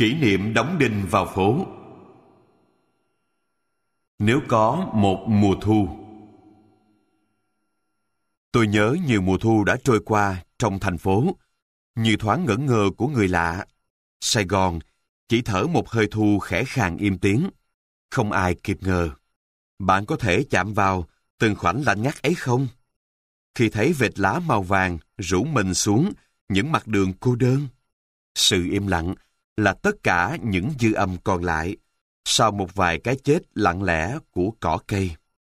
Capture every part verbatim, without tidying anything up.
Kỷ niệm đóng đinh vào phố. Nếu có một mùa thu. Tôi nhớ nhiều mùa thu đã trôi qua trong thành phố, như thoáng ngẩn ngơ của người lạ. Sài Gòn chỉ thở một hơi thu khẽ khàng im tiếng, không ai kịp ngờ. Bạn có thể chạm vào từng khoảnh lạnh ngắt ấy không? Khi thấy vệt lá màu vàng rủ mình xuống những mặt đường cô đơn, sự im lặng là tất cả những dư âm còn lại sau một vài cái chết lặng lẽ của cỏ cây.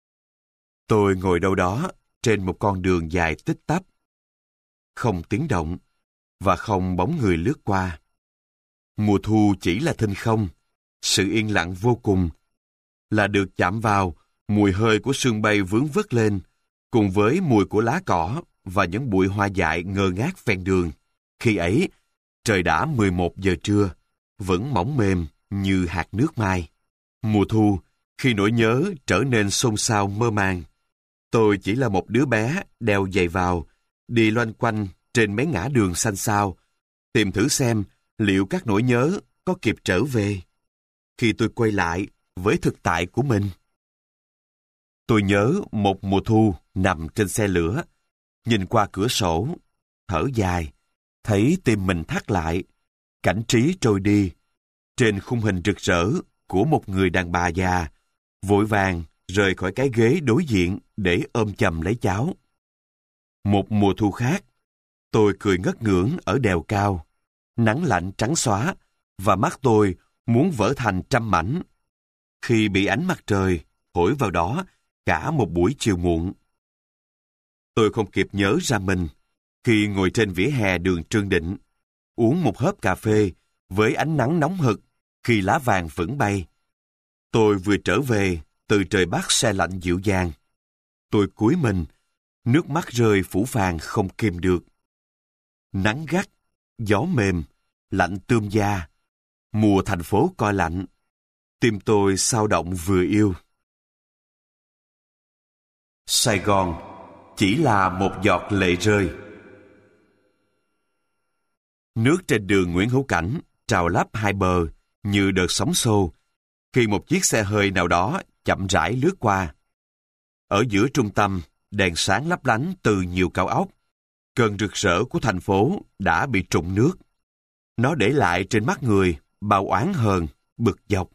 Tôi ngồi đâu đó trên một con đường dài tích tắp, không tiếng động và không bóng người lướt qua. Mùa thu chỉ là thinh không, sự yên lặng vô cùng, là được chạm vào mùi hơi của sương bay vướng vất lên, cùng với mùi của lá cỏ và những bụi hoa dại ngơ ngác ven đường. Khi ấy, trời đã mười một giờ trưa, vẫn mỏng mềm như hạt nước mai. Mùa thu, khi nỗi nhớ trở nên xôn xao mơ màng, tôi chỉ là một đứa bé đeo giày vào, đi loanh quanh trên mấy ngã đường xanh xao, tìm thử xem liệu các nỗi nhớ có kịp trở về khi tôi quay lại với thực tại của mình. Tôi nhớ một mùa thu nằm trên xe lửa, nhìn qua cửa sổ, thở dài, thấy tim mình thắt lại, cảnh trí trôi đi, trên khung hình rực rỡ của một người đàn bà già, vội vàng rời khỏi cái ghế đối diện để ôm chầm lấy cháu. Một mùa thu khác, tôi cười ngất ngưỡng ở đèo cao, nắng lạnh trắng xóa, và mắt tôi muốn vỡ thành trăm mảnh, khi bị ánh mặt trời thổi vào đó cả một buổi chiều muộn. Tôi không kịp nhớ ra mình khi ngồi trên vỉa hè đường Trương Định, uống một hớp cà phê với ánh nắng nóng hực khi lá vàng vẫn bay. Tôi vừa trở về từ trời Bắc se lạnh dịu dàng. Tôi cúi mình, nước mắt rơi phũ phàng không kìm được. Nắng gắt, gió mềm, lạnh tươm da, mùa thành phố coi lạnh. Tim tôi xao động vừa yêu. Sài Gòn chỉ là một giọt lệ rơi. Nước trên đường Nguyễn Hữu Cảnh trào lấp hai bờ như đợt sóng xô khi một chiếc xe hơi nào đó chậm rãi lướt qua. Ở giữa trung tâm, đèn sáng lấp lánh từ nhiều cao ốc. Cơn rực rỡ của thành phố đã bị trụng nước. Nó để lại trên mắt người bao oán hờn, bực dọc.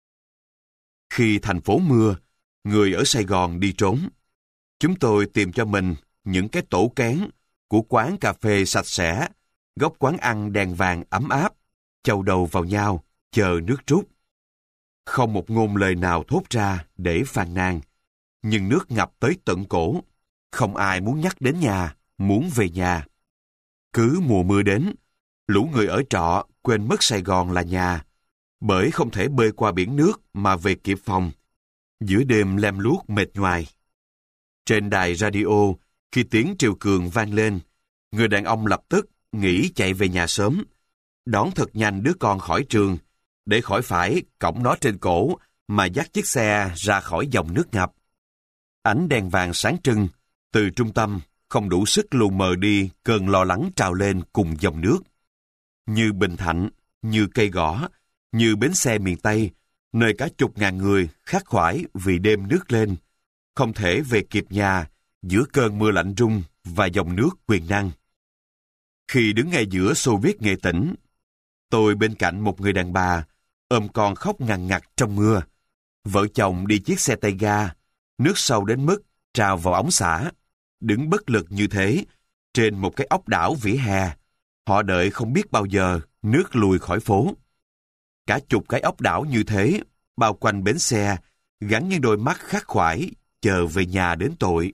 Khi thành phố mưa, người ở Sài Gòn đi trốn. Chúng tôi tìm cho mình những cái tổ kén của quán cà phê sạch sẽ, góc quán ăn đèn vàng ấm áp, chầu đầu vào nhau, chờ nước trút. Không một ngôn lời nào thốt ra để phàn nàn, nhưng nước ngập tới tận cổ. Không ai muốn nhắc đến nhà, muốn về nhà. Cứ mùa mưa đến, lũ người ở trọ quên mất Sài Gòn là nhà, bởi không thể bơi qua biển nước mà về kịp phòng. Giữa đêm lem luốc mệt nhoài. Trên đài radio, khi tiếng triều cường vang lên, người đàn ông lập tức nghĩ chạy về nhà sớm, đón thật nhanh đứa con khỏi trường, để khỏi phải cõng nó trên cổ mà dắt chiếc xe ra khỏi dòng nước ngập. Ánh đèn vàng sáng trưng từ trung tâm không đủ sức lù mờ đi cơn lo lắng trào lên cùng dòng nước. Như Bình Thạnh, như Cây Gõ, như bến xe miền Tây, nơi cả chục ngàn người khát khoải vì đêm nước lên, không thể về kịp nhà giữa cơn mưa lạnh rung và dòng nước quyền năng. Khi đứng ngay giữa Xô Viết Nghệ Tĩnh, tôi bên cạnh một người đàn bà ôm con khóc ngằn ngặt trong mưa. Vợ chồng đi chiếc xe tay ga, nước sâu đến mức trào vào ống xả, đứng bất lực như thế trên một cái ốc đảo vỉa hè. Họ đợi không biết bao giờ nước lùi khỏi phố. Cả chục cái ốc đảo như thế bao quanh bến xe, gắn những đôi mắt khát khoải chờ về nhà đến tội.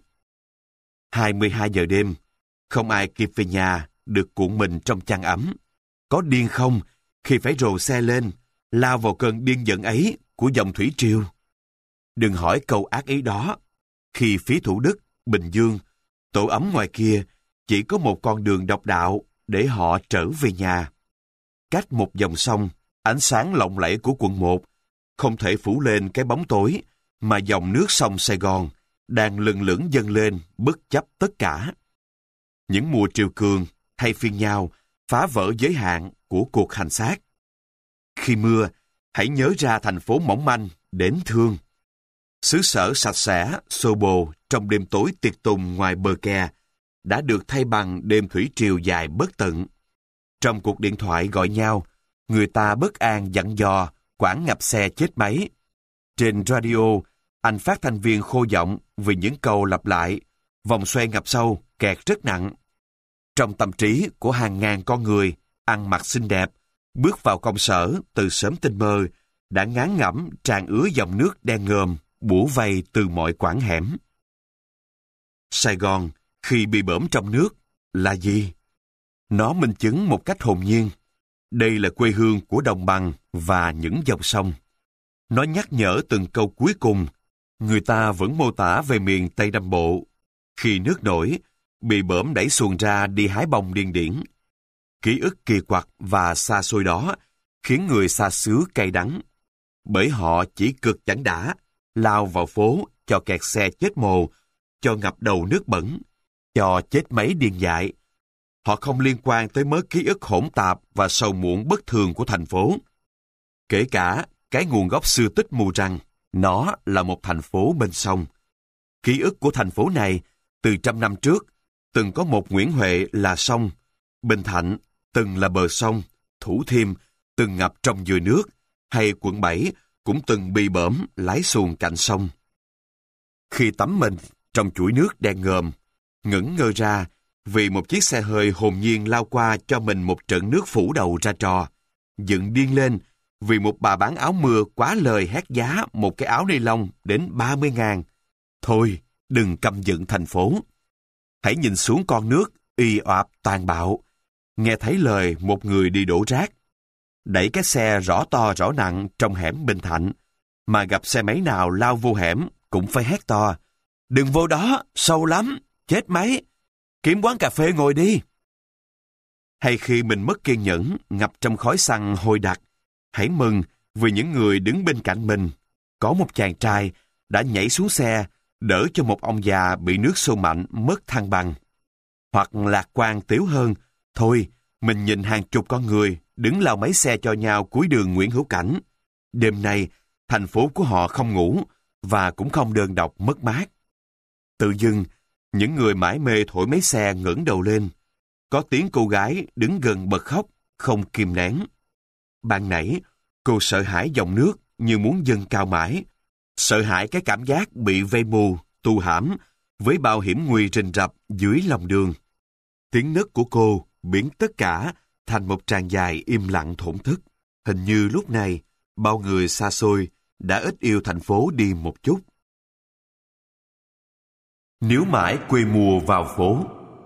hai mươi hai giờ đêm, không ai kịp về nhà được cuộn mình trong chăn ấm. Có điên không khi phải rồ xe lên, lao vào cơn điên giận ấy của dòng thủy triều? Đừng hỏi câu ác ý đó, khi phía Thủ Đức, Bình Dương, tổ ấm ngoài kia chỉ có một con đường độc đạo để họ trở về nhà. Cách một dòng sông, ánh sáng lộng lẫy của quận một không thể phủ lên cái bóng tối mà dòng nước sông Sài Gòn đang lừng lững dâng lên bất chấp tất cả. Những mùa triều cường thay phiên nhau phá vỡ giới hạn của cuộc hành xác. Khi mưa, hãy nhớ ra thành phố mỏng manh, đến thương. Xứ sở sạch sẽ, xô bồ trong đêm tối tiệt tùng ngoài bờ kè đã được thay bằng đêm thủy triều dài bất tận. Trong cuộc điện thoại gọi nhau, người ta bất an dặn dò quãng ngập xe chết máy. Trên radio, anh phát thanh viên khô giọng vì những câu lặp lại, vòng xoay ngập sâu, kẹt rất nặng. Trong tâm trí của hàng ngàn con người, ăn mặc xinh đẹp, bước vào công sở từ sớm tinh mơ, đã ngán ngẩm tràn ứa dòng nước đen ngòm, bủa vây từ mọi quãng hẻm. Sài Gòn, khi bị bõm trong nước, là gì? Nó minh chứng một cách hồn nhiên. Đây là quê hương của đồng bằng và những dòng sông. Nó nhắc nhở từng câu cuối cùng, người ta vẫn mô tả về miền Tây Nam Bộ. Khi nước nổi, bị bõm đẩy xuồng ra đi hái bông điên điển. Ký ức kỳ quặc và xa xôi đó khiến người xa xứ cay đắng. Bởi họ chỉ cực chẳng đã, lao vào phố cho kẹt xe chết mồ, cho ngập đầu nước bẩn, cho chết máy điên dại. Họ không liên quan tới mớ ký ức hỗn tạp và sầu muộn bất thường của thành phố. Kể cả cái nguồn gốc xưa tích mù rằng nó là một thành phố bên sông. Ký ức của thành phố này từ trăm năm trước từng có một Nguyễn Huệ là sông, Bình Thạnh từng là bờ sông, Thủ Thiêm từng ngập trong dừa nước, hay quận bảy cũng từng bị bõm lái xuồng cạnh sông. Khi tắm mình trong chuỗi nước đen ngòm, ngẩng ngơ ra vì một chiếc xe hơi hồn nhiên lao qua cho mình một trận nước phủ đầu ra trò, dựng điên lên vì một bà bán áo mưa quá lời hét giá một cái áo ni lông đến ba mươi ngàn. Thôi, đừng căm giận thành phố. Hãy nhìn xuống con nước y oạp tàn bạo, nghe thấy lời một người đi đổ rác, đẩy cái xe rõ to rõ nặng trong hẻm Bình Thạnh, mà gặp xe máy nào lao vô hẻm cũng phải hét to, đừng vô đó, sâu lắm, chết máy, kiếm quán cà phê ngồi đi. Hay khi mình mất kiên nhẫn, ngập trong khói xăng hôi đặc, hãy mừng vì những người đứng bên cạnh mình. Có một chàng trai đã nhảy xuống xe, đỡ cho một ông già bị nước xô mạnh mất thăng bằng. Hoặc lạc quan tiếu hơn, thôi, mình nhìn hàng chục con người đứng lao máy xe cho nhau cuối đường Nguyễn Hữu Cảnh. Đêm nay, thành phố của họ không ngủ và cũng không đơn độc mất mát. Tự dưng, những người mải mê thổi máy xe ngẩng đầu lên. Có tiếng cô gái đứng gần bật khóc, không kìm nén. Ban nãy, cô sợ hãi dòng nước như muốn dâng cao mãi. Sợ hãi cái cảm giác bị vây mù, tù hãm với bao hiểm nguy rình rập dưới lòng đường. Tiếng nấc của cô biến tất cả thành một tràng dài im lặng thổn thức. Hình như lúc này, bao người xa xôi đã ít yêu thành phố đi một chút. Nếu mãi quê mùa vào phố.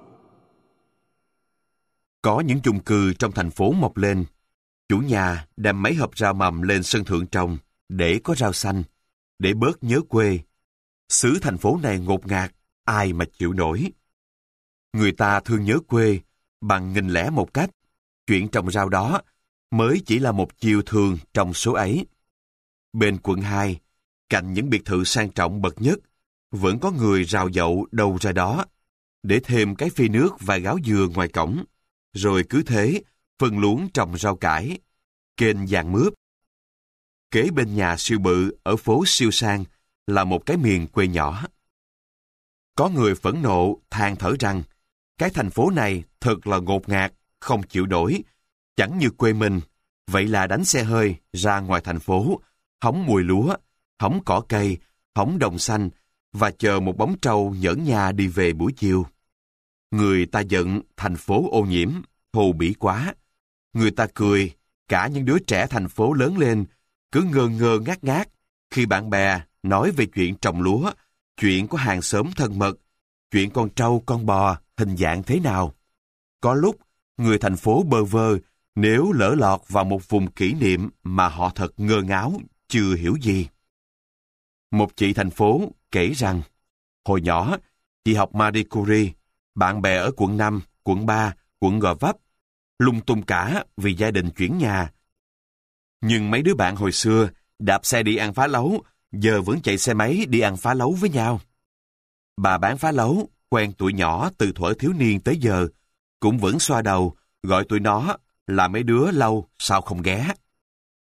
Có những chung cư trong thành phố mọc lên. Chủ nhà đem mấy hộp rau mầm lên sân thượng trồng để có rau xanh, để bớt nhớ quê. Xứ thành phố này ngột ngạt, ai mà chịu nổi. Người ta thương nhớ quê bằng nghìn lẻ một cách. Chuyện trồng rau đó mới chỉ là một chiều thường trong số ấy. Bên quận hai, cạnh những biệt thự sang trọng bậc nhất, vẫn có người rào dậu đâu ra đó, để thêm cái phi nước và gáo dừa ngoài cổng, rồi cứ thế phân luống trồng rau cải, kênh vàng mướp. Kế bên nhà siêu bự ở phố siêu sang là một cái miền quê nhỏ. Có người phẫn nộ than thở rằng cái thành phố này thật là ngột ngạt, không chịu nổi, chẳng như quê mình. Vậy là đánh xe hơi ra ngoài thành phố, hóng mùi lúa, hóng cỏ cây, hóng đồng xanh và chờ một bóng trâu nhởn nha đi về buổi chiều. Người ta giận thành phố ô nhiễm, thô bỉ quá. Người ta cười, cả những đứa trẻ thành phố lớn lên cứ ngơ ngơ ngác ngác khi bạn bè nói về chuyện trồng lúa, chuyện của hàng xóm thân mật, chuyện con trâu con bò hình dạng thế nào. Có lúc người thành phố bơ vơ nếu lỡ lọt vào một vùng kỷ niệm mà họ thật ngơ ngáo, chưa hiểu gì. Một chị thành phố kể rằng, hồi nhỏ, chị học Marie Curie, bạn bè ở quận năm, quận ba, quận Gò Vấp, lung tung cả vì gia đình chuyển nhà. Nhưng mấy đứa bạn hồi xưa đạp xe đi ăn phá lấu, giờ vẫn chạy xe máy đi ăn phá lấu với nhau. Bà bán phá lấu, quen tụi nhỏ từ thuở thiếu niên tới giờ, cũng vẫn xoa đầu, gọi tụi nó là mấy đứa lâu sao không ghé.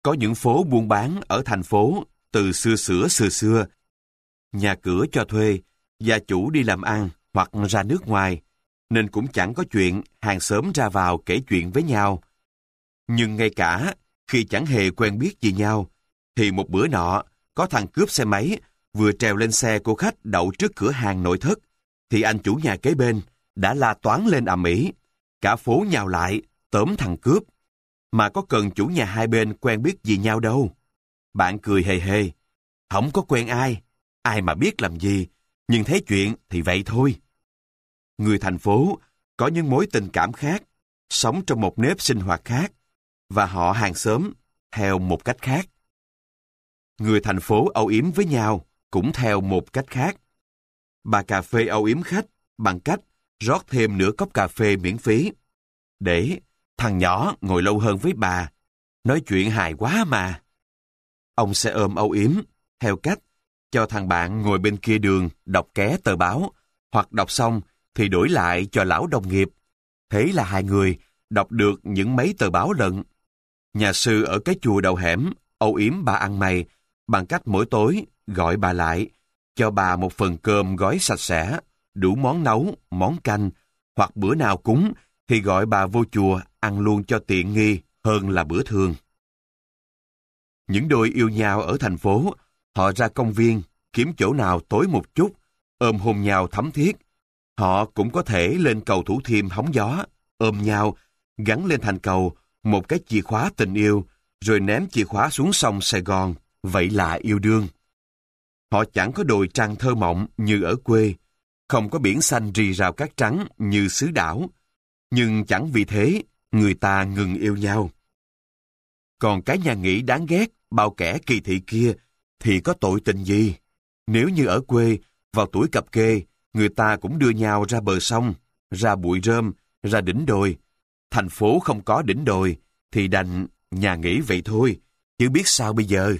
Có những phố buôn bán ở thành phố từ xưa xửa xưa xưa. Nhà cửa cho thuê, gia chủ đi làm ăn hoặc ra nước ngoài, nên cũng chẳng có chuyện hàng xóm ra vào kể chuyện với nhau. Nhưng ngay cả khi chẳng hề quen biết gì nhau, thì một bữa nọ, có thằng cướp xe máy vừa trèo lên xe của khách đậu trước cửa hàng nội thất, thì anh chủ nhà kế bên đã la toáng lên ầm ĩ. Cả phố nhào lại, tóm thằng cướp. Mà có cần chủ nhà hai bên quen biết gì nhau đâu. Bạn cười hề hề. Không có quen ai, ai mà biết làm gì, nhưng thấy chuyện thì vậy thôi. Người thành phố có những mối tình cảm khác, sống trong một nếp sinh hoạt khác, và họ hàng xóm theo một cách khác. Người thành phố âu yếm với nhau cũng theo một cách khác. Bà cà phê âu yếm khách bằng cách rót thêm nửa cốc cà phê miễn phí, để thằng nhỏ ngồi lâu hơn với bà, nói chuyện hài quá mà. Ông sẽ ôm âu yếm theo cách cho thằng bạn ngồi bên kia đường đọc ké tờ báo, hoặc đọc xong thì đổi lại cho lão đồng nghiệp. Thế là hai người đọc được những mấy tờ báo lận. Nhà sư ở cái chùa đầu hẻm âu yếm bà ăn mày bằng cách mỗi tối gọi bà lại, cho bà một phần cơm gói sạch sẽ, đủ món nấu, món canh, hoặc bữa nào cúng thì gọi bà vô chùa ăn luôn cho tiện nghi hơn là bữa thường. Những đôi yêu nhau ở thành phố, họ ra công viên, kiếm chỗ nào tối một chút, ôm hôn nhau thắm thiết. Họ cũng có thể lên cầu Thủ Thiêm hóng gió, ôm nhau, gắn lên thành cầu một cái chìa khóa tình yêu, rồi ném chìa khóa xuống sông Sài Gòn, vậy là yêu đương. Họ chẳng có đồi trăng thơ mộng như ở quê, không có biển xanh rì rào cát trắng như xứ đảo, nhưng chẳng vì thế người ta ngừng yêu nhau. Còn cái nhà nghỉ đáng ghét, bao kẻ kỳ thị kia thì có tội tình gì? Nếu như ở quê, vào tuổi cập kê, người ta cũng đưa nhau ra bờ sông, ra bụi rơm, ra đỉnh đồi. Thành phố không có đỉnh đồi thì đành nhà nghỉ vậy thôi, chứ biết sao bây giờ.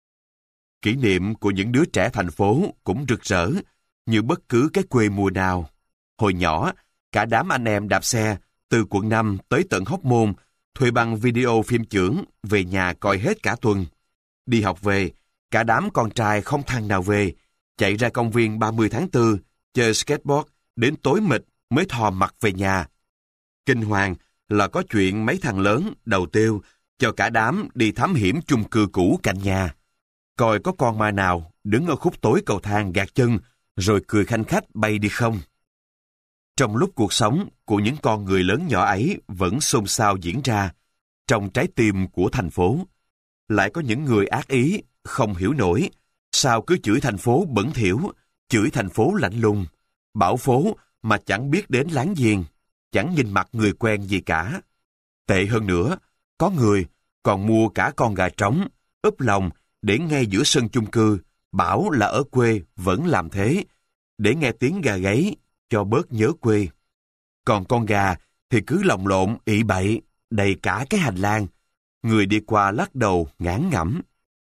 Kỷ niệm của những đứa trẻ thành phố cũng rực rỡ như bất cứ cái quê mùa nào. Hồi nhỏ, cả đám anh em đạp xe từ quận năm tới tận Hóc Môn, thuê băng video phim chưởng về nhà coi hết cả tuần. Đi học về, cả đám con trai không thằng nào về, chạy ra công viên ba mươi tháng tư, chơi skateboard, đến tối mịt mới thò mặt về nhà. Kinh hoàng là có chuyện mấy thằng lớn đầu tiêu cho cả đám đi thám hiểm chung cư cũ cạnh nhà. Coi có con ma nào đứng ở khúc tối cầu thang gạt chân, rồi cười khanh khách bay đi không. Trong lúc cuộc sống của những con người lớn nhỏ ấy vẫn xôn xao diễn ra, trong trái tim của thành phố, lại có những người ác ý, không hiểu nổi, sao cứ chửi thành phố bẩn thỉu, chửi thành phố lạnh lùng, bảo phố mà chẳng biết đến láng giềng, chẳng nhìn mặt người quen gì cả. Tệ hơn nữa, có người còn mua cả con gà trống, úp lòng để ngay giữa sân chung cư, bảo là ở quê vẫn làm thế, để nghe tiếng gà gáy, cho bớt nhớ quê. Còn con gà thì cứ lồng lộn ị bậy, đầy cả cái hành lang. Người đi qua lắc đầu ngán ngẩm.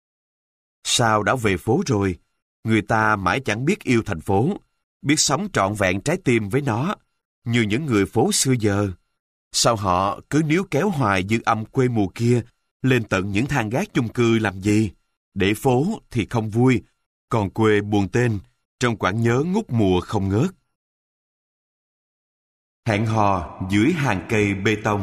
Sao đã về phố rồi, người ta mãi chẳng biết yêu thành phố, biết sống trọn vẹn trái tim với nó, như những người phố xưa giờ. Sao họ cứ níu kéo hoài dư âm quê mùa kia lên tận những thang gác chung cư làm gì? Để phố thì không vui, còn quê buồn tên, trong quãng nhớ ngút mùa không ngớt. Hẹn hò dưới hàng cây bê tông.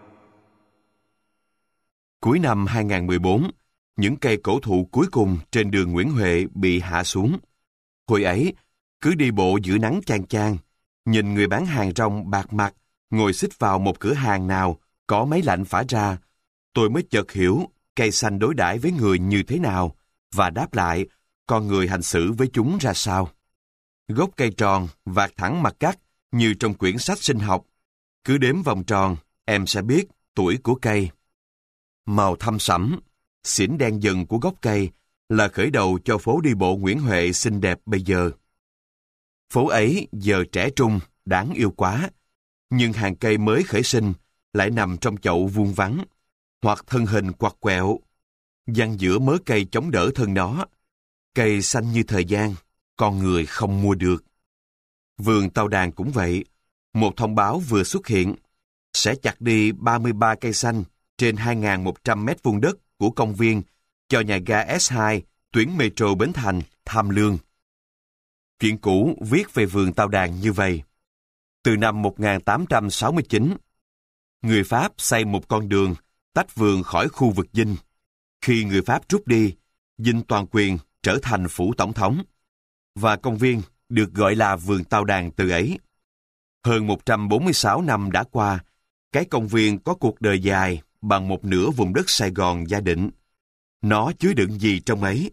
Cuối năm hai không một bốn, những cây cổ thụ cuối cùng trên đường Nguyễn Huệ bị hạ xuống. Hồi ấy, cứ đi bộ giữa nắng chang chang, nhìn người bán hàng rong bạc mặt ngồi xích vào một cửa hàng nào có máy lạnh phả ra, tôi mới chợt hiểu cây xanh đối đãi với người như thế nào, và đáp lại con người hành xử với chúng ra sao. Gốc cây tròn, vạt thẳng mặt cắt như trong quyển sách sinh học. Cứ đếm vòng tròn, em sẽ biết tuổi của cây. Màu thâm sẫm, xỉn đen dần của gốc cây là khởi đầu cho phố đi bộ Nguyễn Huệ xinh đẹp bây giờ. Phố ấy giờ trẻ trung, đáng yêu quá, nhưng hàng cây mới khởi sinh lại nằm trong chậu vuông vắn, hoặc thân hình quặt quẹo, giăng giữa mớ cây chống đỡ thân nó. Cây xanh như thời gian, con người không mua được. Vườn Tàu Đàn cũng vậy, một thông báo vừa xuất hiện, sẽ chặt đi ba mươi ba cây xanh trên hai nghìn một trăm mét vuông đất của công viên cho nhà ga S hai, tuyến metro Bến Thành, Tham Lương. Chuyện cũ viết về vườn tao đàn như vậy. Từ năm một nghìn tám trăm sáu mươi chín, người Pháp xây một con đường tách vườn khỏi khu vực Dinh. Khi người Pháp rút đi, Dinh toàn quyền trở thành phủ tổng thống, và công viên được gọi là vườn tao đàn từ ấy. Hơn một trăm bốn mươi sáu năm đã qua, cái công viên có cuộc đời dài bằng một nửa vùng đất Sài Gòn gia định. Nó chứa đựng gì trong ấy?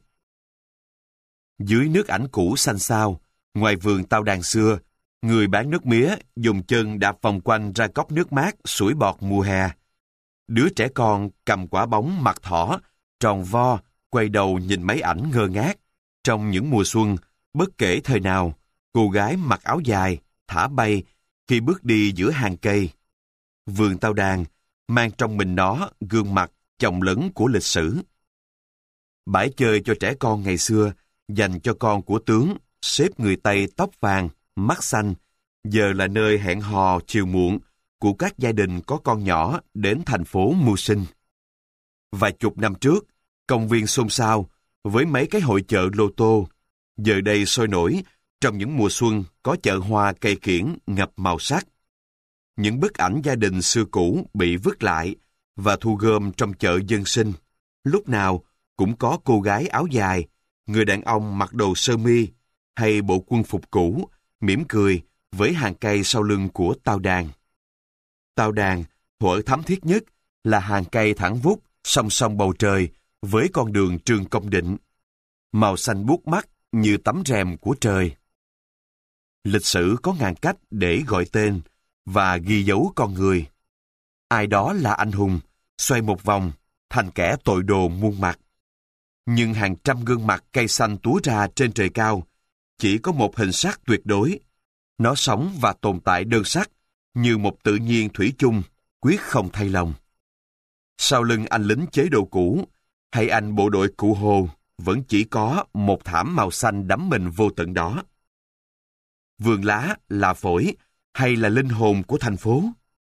Dưới nước ảnh cũ xanh xao, ngoài vườn tao đàn xưa, người bán nước mía dùng chân đạp vòng quanh ra cốc nước mát sủi bọt mùa hè. Đứa trẻ con cầm quả bóng mặt thỏ, tròn vo, quay đầu nhìn máy ảnh ngơ ngác. Trong những mùa xuân, bất kể thời nào, cô gái mặc áo dài, thả bay khi bước đi giữa hàng cây. Vườn tao đàn mang trong mình nó gương mặt chồng lấn của lịch sử. Bãi chơi cho trẻ con ngày xưa dành cho con của tướng, xếp người Tây tóc vàng, mắt xanh, giờ là nơi hẹn hò chiều muộn của các gia đình có con nhỏ đến thành phố mưu sinh. Vài chục năm trước, công viên xôn xao với mấy cái hội chợ lô tô. Giờ đây sôi nổi trong những mùa xuân có chợ hoa cây kiển ngập màu sắc. Những bức ảnh gia đình xưa cũ bị vứt lại và thu gom trong chợ dân sinh. Lúc nào cũng có cô gái áo dài, người đàn ông mặc đồ sơ mi hay bộ quân phục cũ, mỉm cười với hàng cây sau lưng của tao đàn. Tao đàn, thuở thắm thiết nhất, là hàng cây thẳng vút song song bầu trời với con đường Trương Công Định. Màu xanh buốt mắt như tấm rèm của trời. Lịch sử có ngàn cách để gọi tên và ghi dấu con người. Ai đó là anh hùng, xoay một vòng, thành kẻ tội đồ muôn mặt. Nhưng hàng trăm gương mặt cây xanh túa ra trên trời cao, chỉ có một hình sắc tuyệt đối. Nó sống và tồn tại đơn sắc, như một tự nhiên thủy chung, quyết không thay lòng. Sau lưng anh lính chế độ cũ, hay anh bộ đội Cụ Hồ, vẫn chỉ có một thảm màu xanh đắm mình vô tận đó. Vườn lá là phổi hay là linh hồn của thành phố?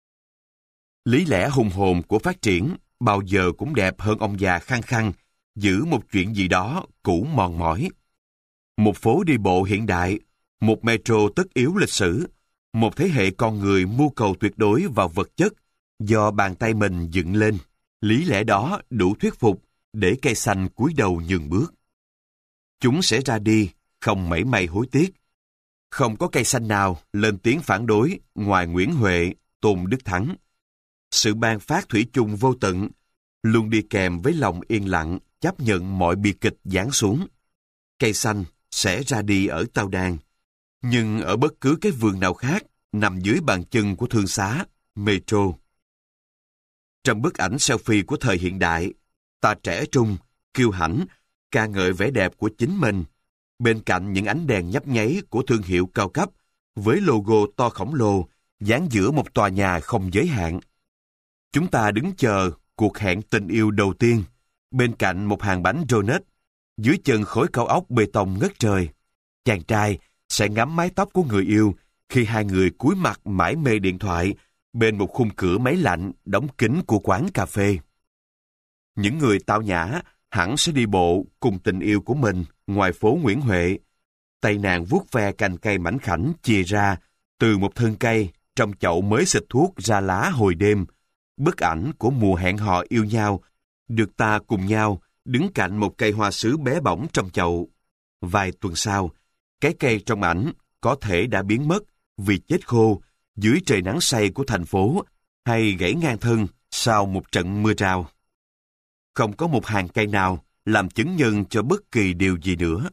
Lý lẽ hùng hồn của phát triển bao giờ cũng đẹp hơn ông già khăng khăng giữ một chuyện gì đó cũ mòn mỏi. Một phố đi bộ hiện đại, một metro tất yếu lịch sử, một thế hệ con người mưu cầu tuyệt đối vào vật chất do bàn tay mình dựng lên. Lý lẽ đó đủ thuyết phục để cây xanh cúi đầu nhường bước. Chúng sẽ ra đi, không mảy may hối tiếc. Không có cây xanh nào lên tiếng phản đối ngoài Nguyễn Huệ, Tôn Đức Thắng. Sự ban phát thủy chung vô tận luôn đi kèm với lòng yên lặng chấp nhận mọi bi kịch giáng xuống. Cây xanh sẽ ra đi ở Tao Đàn, nhưng ở bất cứ cái vườn nào khác nằm dưới bàn chân của thương xá, metro. Trong bức ảnh selfie của thời hiện đại, ta trẻ trung, kiêu hãnh, ca ngợi vẻ đẹp của chính mình, bên cạnh những ánh đèn nhấp nháy của thương hiệu cao cấp với logo to khổng lồ dán giữa một tòa nhà không giới hạn. Chúng ta đứng chờ cuộc hẹn tình yêu đầu tiên bên cạnh một hàng bánh donut, dưới chân khối cao ốc bê tông ngất trời. Chàng trai sẽ ngắm mái tóc của người yêu khi hai người cúi mặt mải mê điện thoại bên một khung cửa máy lạnh đóng kín của quán cà phê. Những người tao nhã hẳn sẽ đi bộ cùng tình yêu của mình ngoài phố Nguyễn Huệ. Tay nàng vuốt ve cành cây mảnh khảnh chìa ra từ một thân cây trong chậu mới xịt thuốc ra lá hồi đêm. Bức ảnh của mùa hẹn hò yêu nhau được ta cùng nhau đứng cạnh một cây hoa sứ bé bỏng trong chậu. Vài tuần sau, cái cây trong ảnh có thể đã biến mất vì chết khô dưới trời nắng say của thành phố hay gãy ngang thân sau một trận mưa rào. Không có một hàng cây nào làm chứng nhân cho bất kỳ điều gì nữa.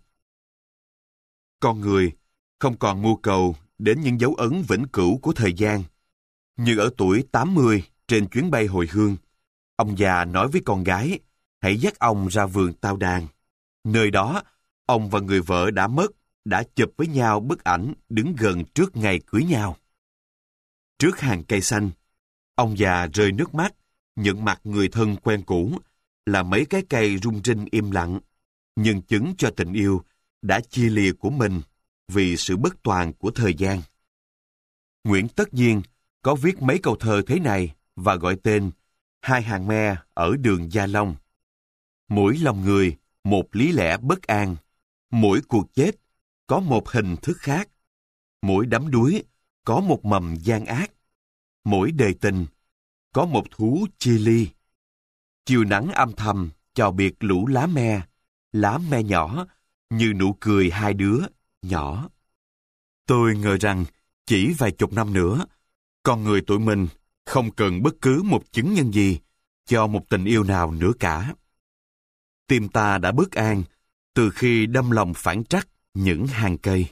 Con người không còn mưu cầu đến những dấu ấn vĩnh cửu của thời gian. Như ở tuổi tám mươi trên chuyến bay hồi hương, ông già nói với con gái, hãy dắt ông ra vườn Tao Đàn. Nơi đó, ông và người vợ đã mất, đã chụp với nhau bức ảnh đứng gần trước ngày cưới nhau. Trước hàng cây xanh, ông già rơi nước mắt, nhận mặt người thân quen cũ, là mấy cái cây rung rinh im lặng, nhân chứng cho tình yêu đã chia lìa của mình vì sự bất toàn của thời gian. Nguyễn Tất Nhiên có viết mấy câu thơ thế này và gọi tên Hai hàng me ở đường Gia Long. Mỗi lòng người, một lý lẽ bất an. Mỗi cuộc chết, có một hình thức khác. Mỗi đắm đuối, có một mầm gian ác. Mỗi đời tình, có một thú chia ly. Chiều nắng âm thầm, chào biệt lũ lá me, lá me nhỏ, như nụ cười hai đứa, nhỏ. Tôi ngờ rằng, chỉ vài chục năm nữa, con người tụi mình không cần bất cứ một chứng nhân gì cho một tình yêu nào nữa cả. Tim ta đã bất an từ khi đâm lòng phản trắc những hàng cây.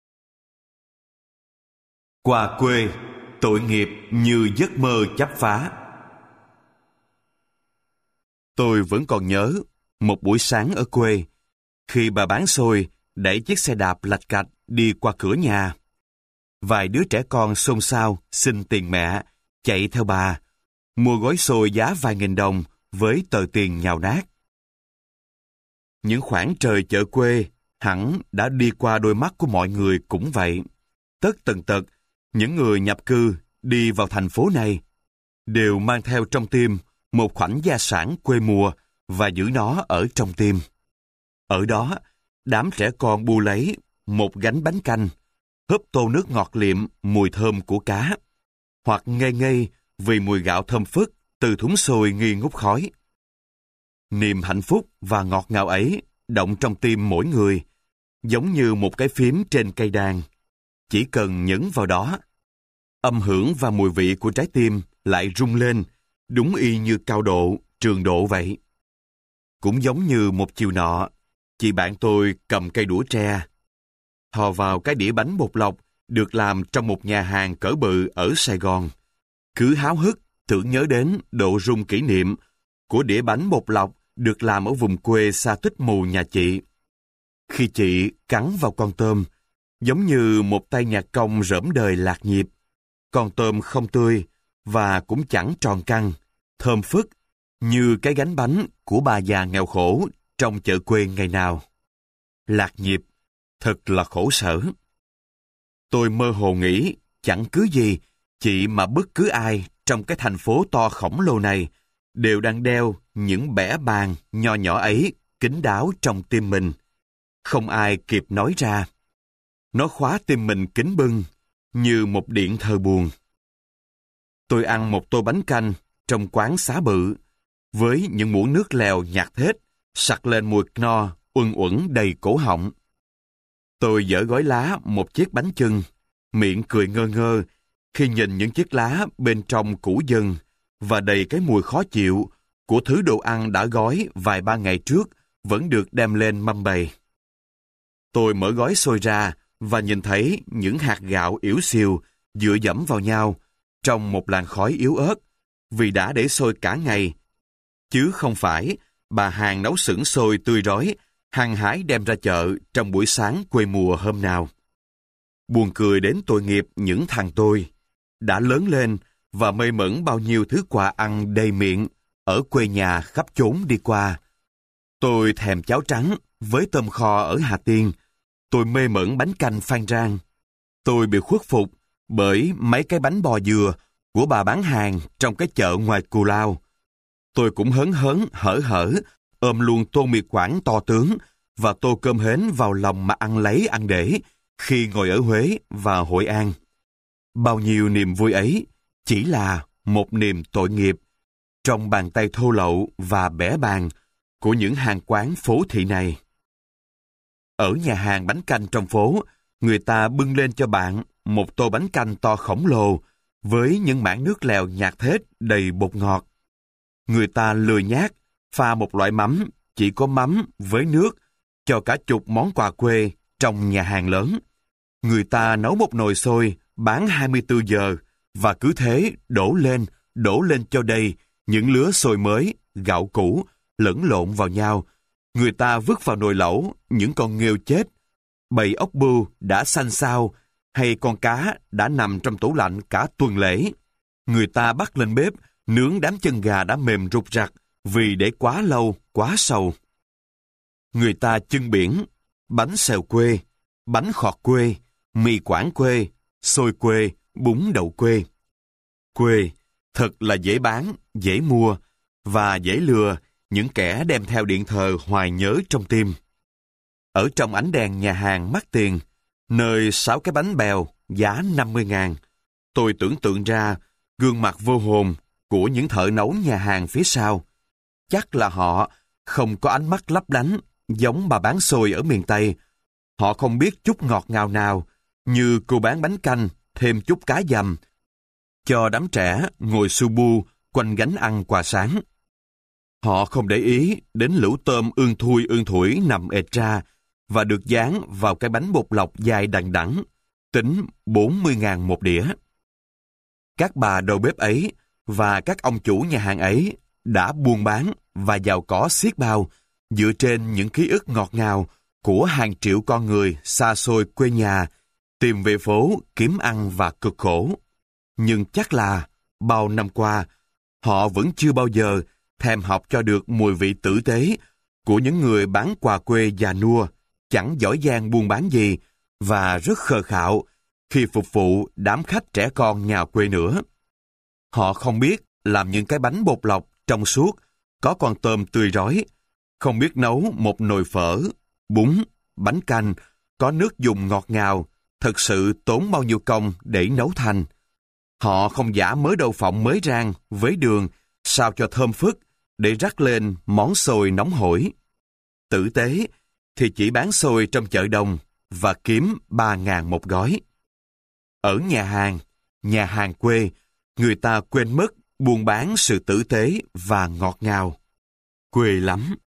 Qua quê, tội nghiệp như giấc mơ chắp phá. Tôi vẫn còn nhớ một buổi sáng ở quê, khi bà bán xôi đẩy chiếc xe đạp lạch cạch đi qua cửa nhà. Vài đứa trẻ con xôn xao xin tiền mẹ, chạy theo bà, mua gói xôi giá vài nghìn đồng với tờ tiền nhào nát. Những khoảng trời chợ quê hẳn đã đi qua đôi mắt của mọi người cũng vậy. Tất tần tật, những người nhập cư đi vào thành phố này đều mang theo trong tim một khoảnh gia sản quê mùa và giữ nó ở trong tim. Ở đó, đám trẻ con bu lấy một gánh bánh canh, húp tô nước ngọt liệm mùi thơm của cá, hoặc ngây ngây vì mùi gạo thơm phức từ thúng xôi nghi ngút khói. Niềm hạnh phúc và ngọt ngào ấy động trong tim mỗi người, giống như một cái phím trên cây đàn. Chỉ cần nhấn vào đó, âm hưởng và mùi vị của trái tim lại rung lên, đúng y như cao độ, trường độ vậy. Cũng giống như một chiều nọ, chị bạn tôi cầm cây đũa tre, thò vào cái đĩa bánh bột lọc được làm trong một nhà hàng cỡ bự ở Sài Gòn. Cứ háo hức tưởng nhớ đến độ rung kỷ niệm của đĩa bánh bột lọc được làm ở vùng quê xa tích mù nhà chị. Khi chị cắn vào con tôm, giống như một tay nhạc công rỡm đời lạc nhịp. Con tôm không tươi và cũng chẳng tròn căng, thơm phức như cái gánh bánh của bà già nghèo khổ trong chợ quê ngày nào. Lạc nhịp, thật là khổ sở. Tôi mơ hồ nghĩ chẳng cứ gì chị mà bất cứ ai trong cái thành phố to khổng lồ này đều đang đeo những bẻ bàn nho nhỏ ấy kín đáo trong tim mình. Không ai kịp nói ra. Nó khóa tim mình kín bưng như một điện thờ buồn. Tôi ăn một tô bánh canh trong quán xá bự với những muỗng nước lèo nhạt thết sặc lên mùi no uẩn uẩn đầy cổ họng. Tôi dở gói lá một chiếc bánh chưng, miệng cười ngơ ngơ khi nhìn những chiếc lá bên trong cũ dần và đầy cái mùi khó chịu của thứ đồ ăn đã gói vài ba ngày trước vẫn được đem lên mâm bày. Tôi mở gói xôi ra và nhìn thấy những hạt gạo yếu xìu dựa dẫm vào nhau trong một làn khói yếu ớt vì đã để xôi cả ngày, chứ không phải bà hàng nấu sửng xôi tươi rói hăng hái đem ra chợ trong buổi sáng quê mùa hôm nào. Buồn cười đến tội nghiệp những thằng tôi đã lớn lên và mê mẩn bao nhiêu thứ quà ăn đầy miệng ở quê nhà khắp chốn đi qua. Tôi thèm cháo trắng với tôm kho ở Hà Tiên. Tôi mê mẩn bánh canh Phan Rang. Tôi bị khuất phục bởi mấy cái bánh bò dừa của bà bán hàng trong cái chợ ngoài Cù Lao. Tôi cũng hớn hớn hở hở ôm luôn tô mì Quảng to tướng và tô cơm hến vào lòng mà ăn lấy ăn để khi ngồi ở Huế và Hội An. Bao nhiêu niềm vui ấy chỉ là một niềm tội nghiệp trong bàn tay thô lậu và bẻ bàng của những hàng quán phố thị này. Ở nhà hàng bánh canh trong phố, người ta bưng lên cho bạn một tô bánh canh to khổng lồ với những mảng nước lèo nhạt thết đầy bột ngọt. Người ta lười nhác pha một loại mắm chỉ có mắm với nước cho cả chục món quà quê trong nhà hàng lớn. Người ta nấu một nồi xôi bán hai mươi tư giờ và cứ thế đổ lên, đổ lên cho đầy những lứa xôi mới, gạo cũ lẫn lộn vào nhau. Người ta vứt vào nồi lẩu những con nghêu chết, bầy ốc bươu đã xanh xao hay con cá đã nằm trong tủ lạnh cả tuần lễ. Người ta bắt lên bếp nướng đám chân gà đã mềm rục rặc vì để quá lâu, quá sâu. Người ta chưng biển, bánh xèo quê, bánh khọt quê, mì Quảng quê, xôi quê, bún đậu quê. Quê thật là dễ bán, dễ mua và dễ lừa những kẻ đem theo điện thờ hoài nhớ trong tim. Ở trong ánh đèn nhà hàng mắc tiền, nơi sáu cái bánh bèo giá năm mươi ngàn, tôi tưởng tượng ra gương mặt vô hồn của những thợ nấu nhà hàng phía sau. Chắc là họ không có ánh mắt lấp lánh giống bà bán xôi ở miền Tây. Họ không biết chút ngọt ngào nào như cô bán bánh canh thêm chút cá dầm, cho đám trẻ ngồi su bu quanh gánh ăn quà sáng. Họ không để ý đến lũ tôm ương thui ương thủi nằm ệt ra và được dán vào cái bánh bột lọc dài đằng đẵng, tính bốn mươi ngàn một đĩa. Các bà đầu bếp ấy và các ông chủ nhà hàng ấy đã buôn bán và giàu có xiết bao dựa trên những ký ức ngọt ngào của hàng triệu con người xa xôi quê nhà, tìm về phố kiếm ăn và cực khổ. Nhưng chắc là bao năm qua, họ vẫn chưa bao giờ thèm học cho được mùi vị tử tế của những người bán quà quê già nua, chẳng giỏi giang buôn bán gì và rất khờ khạo khi phục vụ đám khách trẻ con nhà quê nữa. Họ không biết làm những cái bánh bột lọc trong suốt, có con tôm tươi rói, không biết nấu một nồi phở, bún, bánh canh, có nước dùng ngọt ngào, thật sự tốn bao nhiêu công để nấu thành. Họ không giả mớ đậu phộng mới rang với đường sao cho thơm phức để rắc lên món xôi nóng hổi. Tử tế thì chỉ bán xôi trong chợ đồng và kiếm ba ngàn một gói. Ở nhà hàng, nhà hàng quê, người ta quên mất buôn bán sự tử tế và ngọt ngào. Quê lắm.